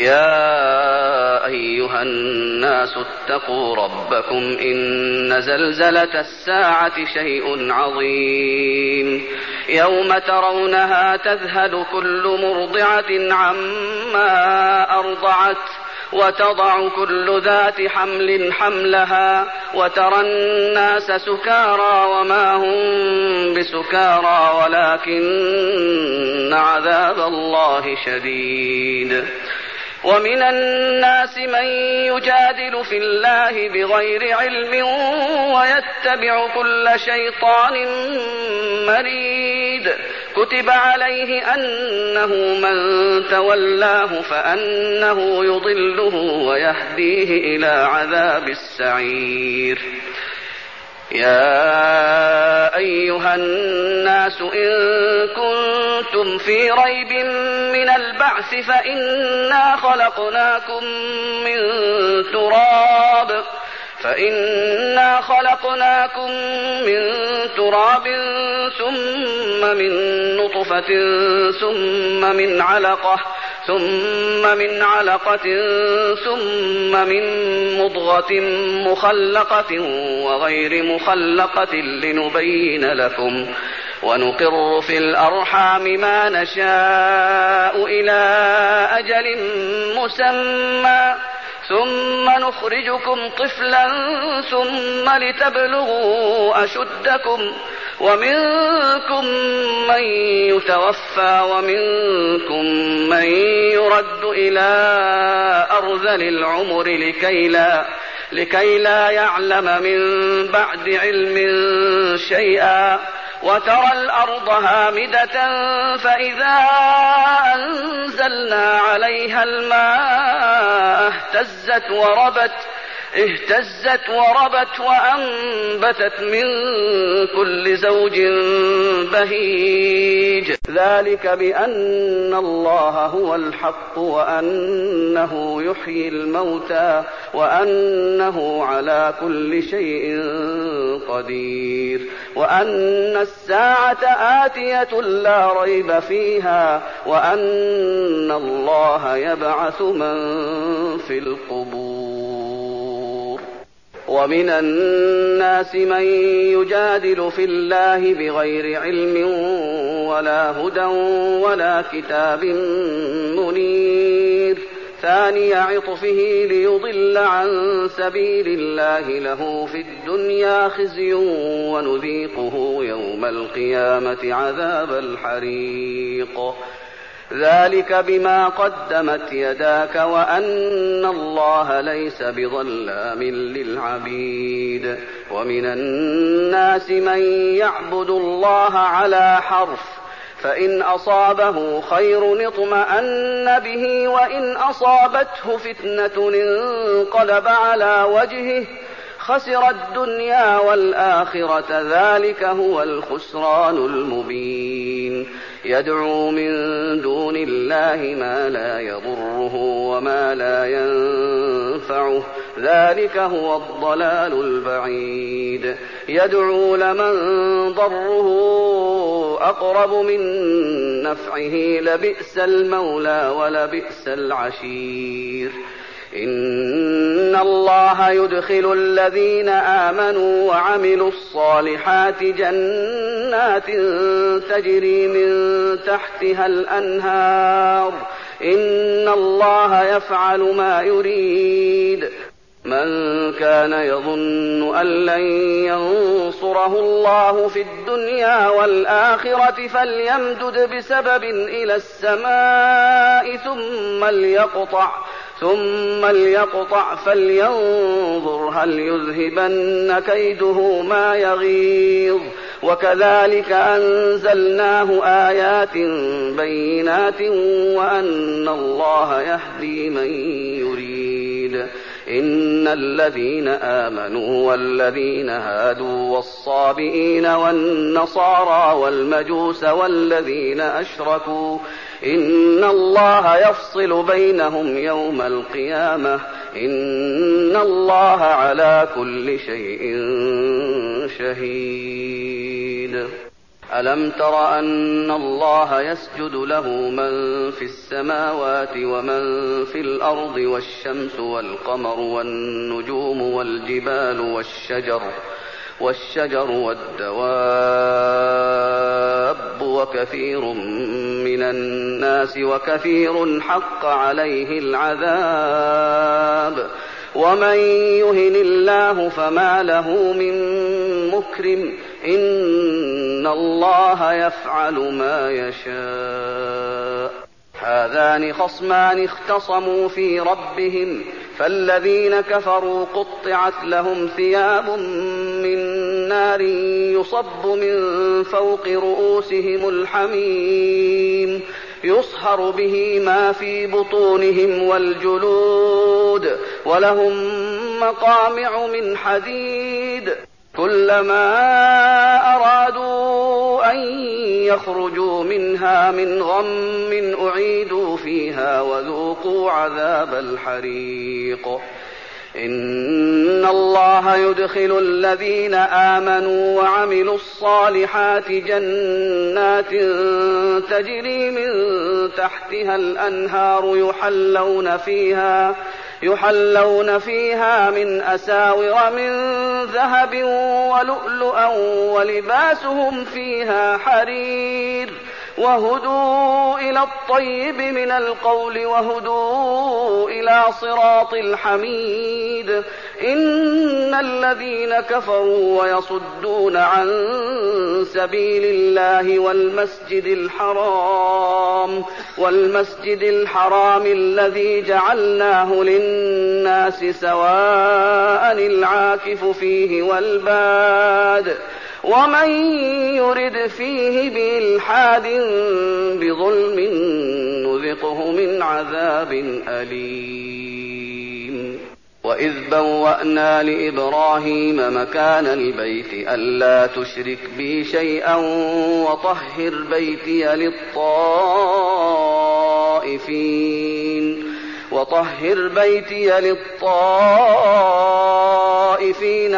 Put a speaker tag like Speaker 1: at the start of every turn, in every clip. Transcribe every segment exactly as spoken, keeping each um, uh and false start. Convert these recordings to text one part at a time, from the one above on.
Speaker 1: يا أيها الناس اتقوا ربكم إن زلزلة الساعة شيء عظيم يوم ترونها تذهل كل مرضعة عما أرضعت وتضع كل ذات حمل حملها وترى الناس سكارى وما هم بسكارى ولكن عذاب الله شديد. ومن الناس من يجادل في الله بغير علم ويتبع كل شيطان مريد كتب عليه أنه من تولاه فأنه يضله ويهديه إلى عذاب السعير. يا أيها الناس إن كنتم في ريب من البعث فإنا خلقناكم من تراب فإنا خلقناكم من تراب ثم من نطفة ثم من علقة ثم من علقة ثم من مضغة مخلقة وغير مخلقة لنبين لكم ونقر في الأرحام ما نشاء إلى أجل مسمى ثم نخرجكم طفلا ثم لتبلغوا أشدكم ومنكم من يتوفى ومنكم من يرد إلى أرذل العمر لكي لا, لكي لا يعلم من بعد علم شيئا وترى الأرض هامدة فإذا أنزلنا عليها الماء اهتزت وربت اهتزت وربت وأنبتت من كل زوج بهيج ذلك بأن الله هو الحق وأنه يحيي الموتى وأنه على كل شيء قدير وأن الساعة آتية لا ريب فيها وأن الله يبعث من في القبور. ومن الناس من يجادل في الله بغير علم ولا هدى ولا كتاب منير ثاني عطفه ليضل عن سبيل الله له في الدنيا خزي ونذيقه يوم القيامة عذاب الحريق ذلك بما قدمت يداك وأن الله ليس بظلام للعبيد. ومن الناس من يعبد الله على حرف فإن أصابه خير اطمأن به وإن أصابته فتنة انقلب على وجهه خسر الدنيا والآخرة ذلك هو الخسران المبين. يدعو من دون الله ما لا يضره وما لا ينفعه ذلك هو الضلال البعيد. يدعو لمن ضره أقرب من نفعه لبئس المولى ولبئس العشير. إن الله يدخل الذين آمنوا وعملوا الصالحات جنات تجري من تحتها الأنهار إن الله يفعل ما يريد. من كان يظن أن لن ينصره الله في الدنيا والآخرة فليمدد بسبب إلى السماء ثم ليقطع ثم ليقطع فلينظر هل يذهبن كيده ما يغيظ. وكذلك أنزلناه آيات بينات وأن الله يهدي من يريد. إن الذين آمنوا والذين هادوا والصابئين والنصارى والمجوس والذين أشركوا إن الله يفصل بينهم يوم القيامة إن الله على كل شيء شهيد. ألم تر أن الله يسجد له من في السماوات ومن في الأرض والشمس والقمر والنجوم والجبال والشجر والشجر والدواب وكثير من الناس وكثير حق عليه العذاب ومن يهن الله فما له من مكرم إن الله يفعل ما يشاء. هذان خصمان اختصموا في ربهم فالذين كفروا قطعت لهم ثياب من نار يصب من فوق رؤوسهم الحميم يصهر به ما في بطونهم والجلود ولهم مقامع من حديد كلما أرادوا أن يخرجوا منها من غم أعيدوا فيها وذوقوا عذاب الحريق. إن الله يدخل الذين آمنوا وعملوا الصالحات جنات تجري من تحتها الأنهار يحلون فيها يحلون فيها من أساور من ذهب ولؤلؤا ولباسهم فيها حرير وهدوا إلى الطيب من القول وهدوا إلى صراط الحميد. إن الذين كفروا ويصدون عن سبيل الله والمسجد الحرام والمسجد الحرام الذي جعلناه للناس سواء العاكف فيه والباد ومن يرد فيه بإلحاد بظلم نذقه من عذاب أليم. وإذ بوأنا لإبراهيم مكان البيت ألا تشرك بي شيئا وطهر بيتي للطائفين وطهر بيتي للطائفين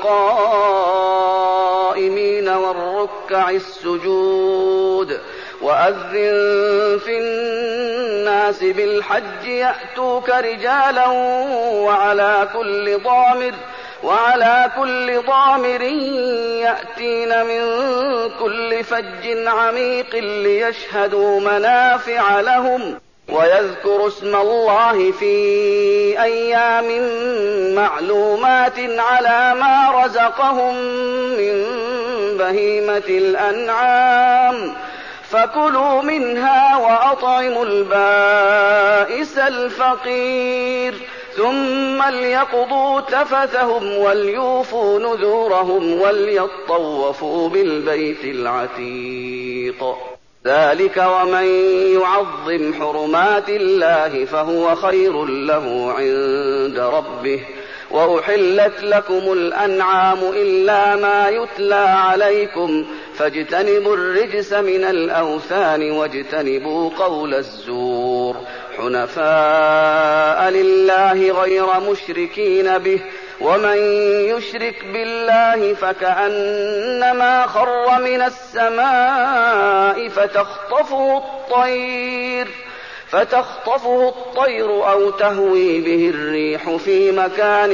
Speaker 1: والقائمين والركع السجود وأذن في الناس بالحج يأتوك رجالا وعلى كل ضامر وعلى كل ضامر يأتين من كل فج عميق ليشهدوا منافع لهم ويذكروا اسم الله في أيام معلومات على ما رزقهم من بهيمة الأنعام فكلوا منها وأطعموا البائس الفقير ثم ليقضوا تفثهم وليوفوا نذورهم وليطوفوا بالبيت العتيق. ذلك ومن يعظم حرمات الله فهو خير له عند ربه. وأحلت لكم الأنعام إلا ما يتلى عليكم فاجتنبوا الرجس من الأوثان واجتنبوا قول الزور حنفاء لله غير مشركين به ومن يشرك بالله فكأنما خر من السماء فتخطفه الطير فتخطفه الطير أو تهوي به الريح في مكان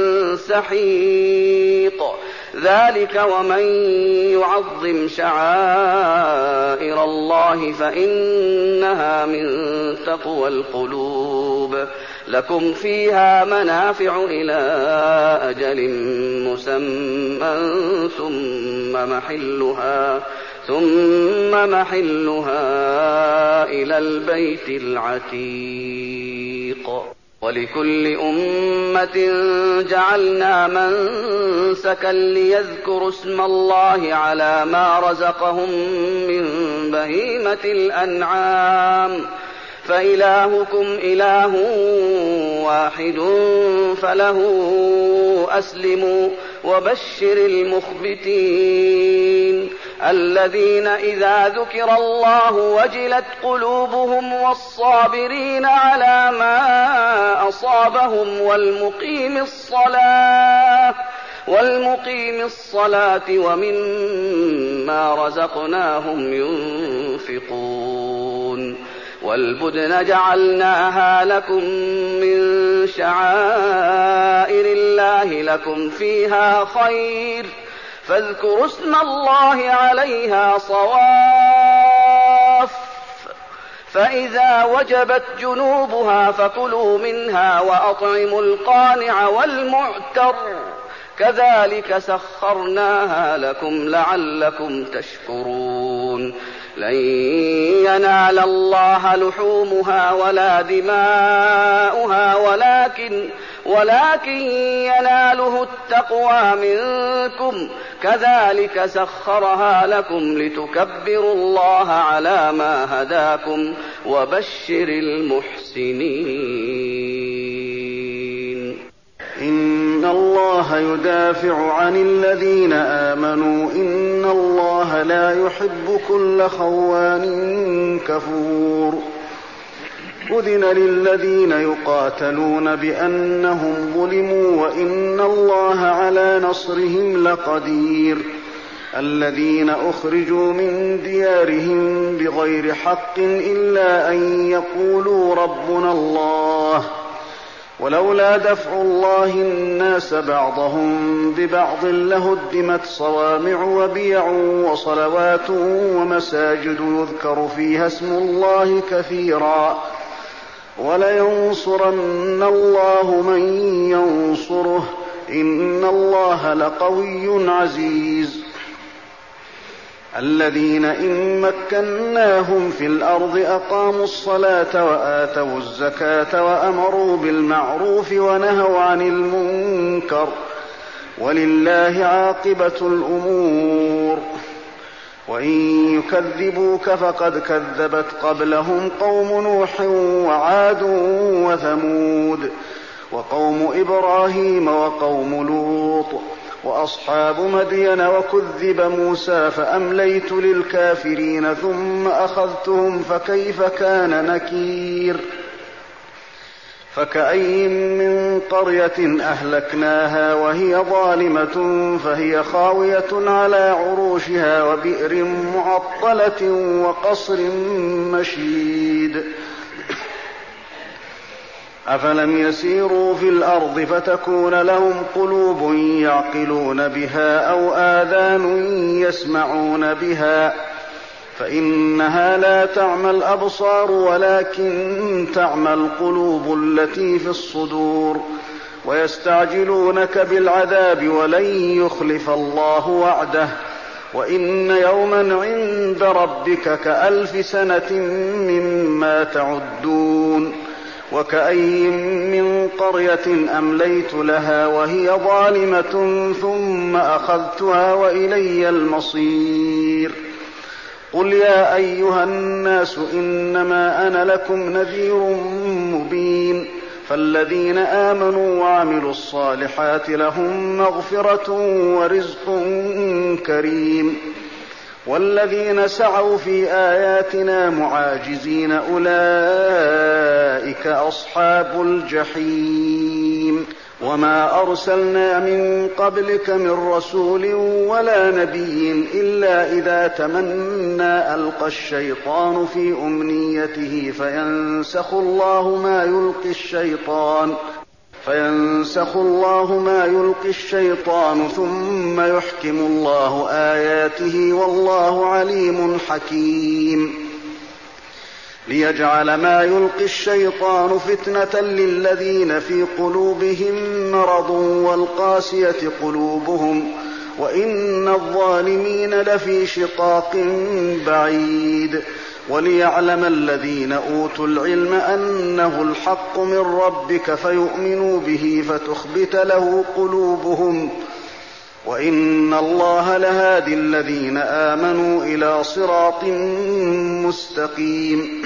Speaker 1: سحيق. ذلك ومن يعظم شعائر الله فإنها من تقوى القلوب. لكم فيها منافع إلى أجل مسمى ثم محلها ثم محلها إلى البيت العتيق. ولكل أمة جعلنا منسكا ليذكروا اسم الله على ما رزقهم من بهيمة الأنعام فإلهكم إله واحد فله أسلموا وبشر المخبتين الذين إذا ذكر الله وجلت قلوبهم والصابرين على ما أصابهم والمقيم الصلاة والمقيم الصلاة ومما مما رزقناهم ينفقون والبدن جعلناها لكم من شعائر الله لكم فيها خير فاذكروا اسم الله عليها صواف فإذا وجبت جنوبها فكلوا منها وأطعموا القانع والمعتر كذلك سخرناها لكم لعلكم تشكرون لن ينال الله لحومها ولا دماؤها ولكن ولكن يناله التقوى منكم كذلك سخرها لكم لتكبروا الله على ما هداكم وبشر المحسنين.
Speaker 2: إن الله يدافع عن الذين آمنوا إن الله لا يحب كل خوان كفور. أذن للذين يقاتلون بأنهم ظلموا وإن الله على نصرهم لقدير. الذين أخرجوا من ديارهم بغير حق إلا أن يقولوا ربنا الله ولولا دفع الله الناس بعضهم ببعض لهدمت صوامع وبيع وصلوات ومساجد يذكر فيها اسم الله كثيرا ولينصرن الله من ينصره إن الله لقوي عزيز. الذين إن مكناهم في الأرض أقاموا الصلاة وآتوا الزكاة وأمروا بالمعروف ونهوا عن المنكر ولله عاقبة الأمور. وإن يكذبوك فقد كذبت قبلهم قوم نوح وعاد وثمود وقوم إبراهيم وقوم لوط وأصحاب مدين وكذب موسى فأمليت للكافرين ثم أخذتهم فكيف كان نكير. فكأي من قرية أهلكناها وهي ظالمة فهي خاوية على عروشها وبئر معطلة وقصر مشيد. أفلم يسيروا في الأرض فتكون لهم قلوب يعقلون بها أو آذان يسمعون بها فإنها لا تعمى الأبصار ولكن تعمى القلوب التي في الصدور. ويستعجلونك بالعذاب ولن يخلف الله وعده وإن يوما عند ربك كألف سنة مما تعدون. وكأي من قرية أمليت لها وهي ظالمة ثم أخذتها وإلي المصير. قل يا أيها الناس إنما أنا لكم نذير مبين. فالذين آمنوا وعملوا الصالحات لهم مغفرة ورزق كريم والذين سعوا في آياتنا معاجزين أولئك أصحاب الجحيم. وما أرسلنا من قبلك من رسول ولا نبي إلا إذا تمنى ألقى الشيطان في أمنيته فينسخ الله ما يلقي الشيطان فينسخ الله ما يلقي الشيطان ثم يحكم الله آياته والله عليم حكيم. ليجعل ما يلقي الشيطان فتنة للذين في قلوبهم مرض والقاسية قلوبهم وإن الظالمين لفي شقاق بعيد. وليعلم الذين أوتوا العلم أنه الحق من ربك فيؤمنوا به فتخبت له قلوبهم وإن الله لهادي الذين آمنوا إلى صراط مستقيم.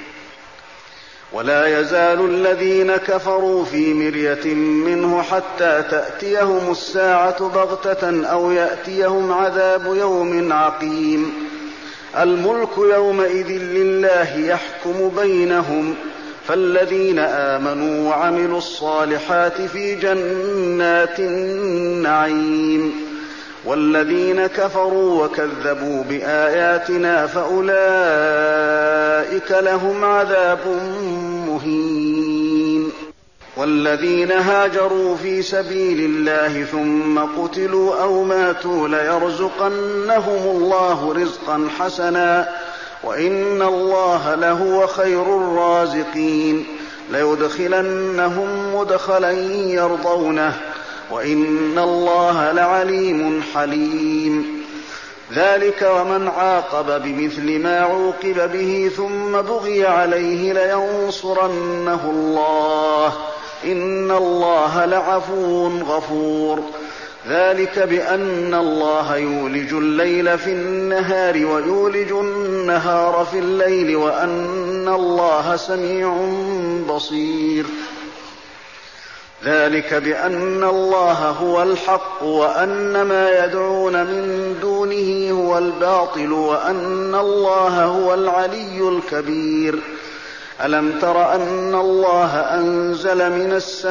Speaker 2: ولا يزال الذين كفروا في مرية منه حتى تأتيهم الساعة بغتة أو يأتيهم عذاب يوم عقيم. الملك يومئذ لله يحكم بينهم فالذين آمنوا وعملوا الصالحات في جنات النعيم والذين كفروا وكذبوا بآياتنا فأولئك لهم عذاب مهين. والذين هاجروا في سبيل الله ثم قتلوا أو ماتوا ليرزقنهم الله رزقا حسنا وإن الله لهو خير الرازقين. ليدخلنهم مدخلا يرضونه وإن الله لعليم حليم. ذلك ومن عاقب بمثل ما عوقب به ثم بغي عليه لينصرنه الله إن الله لعفو غفور. ذلك بأن الله يولج الليل في النهار ويولج النهار في الليل وأن الله سميع بصير. ذلك بأن الله هو الحق وأن ما يدعون من دونه هو الباطل وأن الله هو العلي الكبير. ألم تر أن الله أنزل من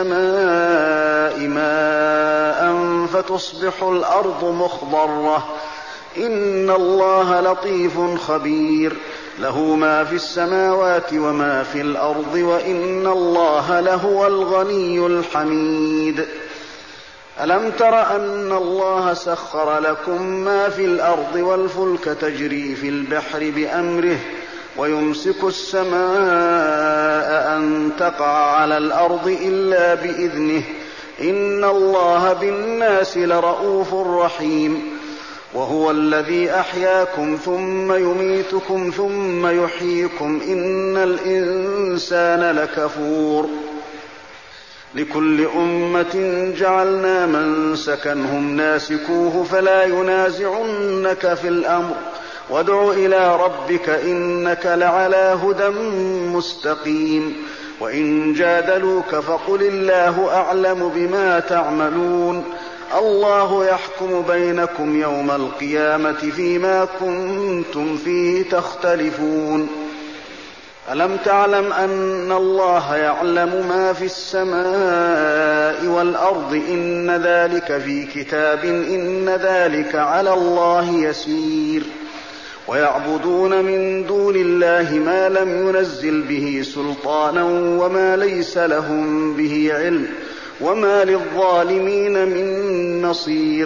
Speaker 2: السماء ماء فتصبح الأرض مخضرة إن الله لطيف خبير. له ما في السماوات وما في الأرض وإن الله لهو الغني الحميد. ألم تر أن الله سخر لكم ما في الأرض والفلك تجري في البحر بأمره ويمسك السماء أن تقع على الأرض إلا بإذنه إن الله بالناس لرءوف رحيم. وهو الذي أحياكم ثم يميتكم ثم يحييكم إن الإنسان لكفور. لكل أمة جعلنا منسكا هم ناسكوه فلا ينازعنك في الأمر وادع إلى ربك إنك لعلى هدى مستقيم. وإن جادلوك فقل الله أعلم بما تعملون. الله يحكم بينكم يوم القيامة فيما كنتم فيه تختلفون. ألم تعلم أن الله يعلم ما في السماء والأرض إن ذلك في كتاب إن ذلك على الله يسير. ويعبدون من دون الله ما لم ينزل به سلطانا وما ليس لهم به علم وما للظالمين من نصير.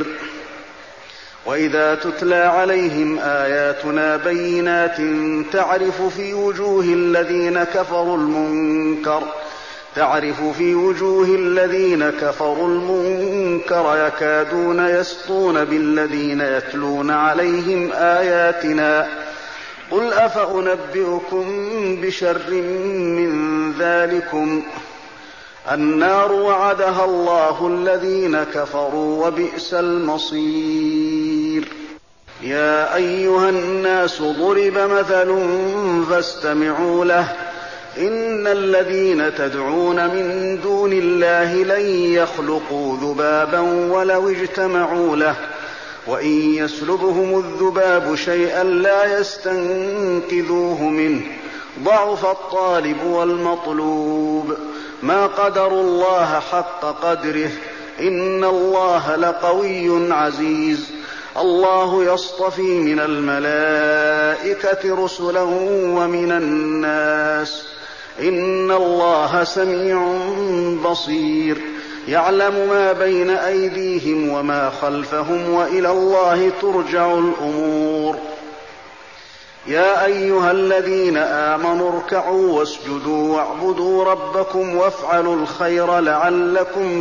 Speaker 2: وإذا تتلى عليهم آياتنا بينات تعرف في وجوه الذين كفروا المنكر تعرف في وجوه الذين كفروا المنكر يكادون يسطون بالذين يتلون عليهم آياتنا. قل أفأنبئكم بشر من ذلكم النار وعدها الله الذين كفروا وبئس المصير. يا أيها الناس ضرب مثل فاستمعوا له إن الذين تدعون من دون الله لن يخلقوا ذبابا ولو اجتمعوا له وإن يسلبهم الذباب شيئا لا يستنقذوه منه ضعف الطالب والمطلوب. ما قدروا الله حق قدره إن الله لقوي عزيز. الله يصطفي من الملائكة رسلا ومن الناس إن الله سميع بصير. يعلم ما بين أيديهم وما خلفهم وإلى الله ترجع الأمور. يا أيها الذين آمنوا اركعوا واسجدوا واعبدوا ربكم وافعلوا الخير لعلكم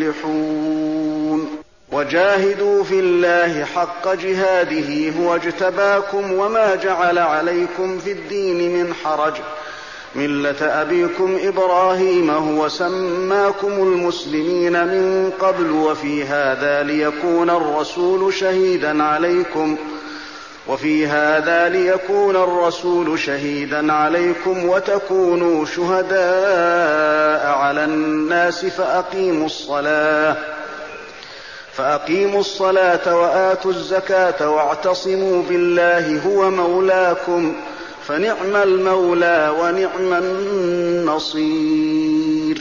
Speaker 2: تفلحون. وجاهدوا في الله حق جهاده هو اجتباكم وما جعل عليكم في الدين من حرج ملة أبيكم إبراهيم هو سماكم المسلمين من قبل وفي هذا ليكون الرسول شهيدا عليكم وفي هذا ليكون الرسول شهيدا عليكم وتكونوا شهداء على الناس فأقيموا الصلاة فأقيموا الصلاة وآتوا الزكاة واعتصموا بالله هو مولاكم فنعم المولى ونعم النصير.